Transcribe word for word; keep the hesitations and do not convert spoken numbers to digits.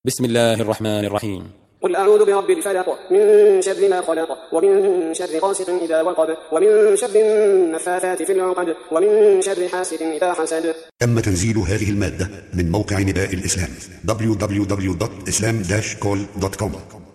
بسم الله الرحمن الرحيم. قل أعوذ برب الفلق من شر ما خلق ومن شر غاسق إذا وقب ومن شر النفاثات في العقد ومن شر حاسد إذا حسد. تم تنزيل هذه المادة من موقع نداء الإسلام دبليو دبليو دبليو دوت إسلام داش كول دوت كوم.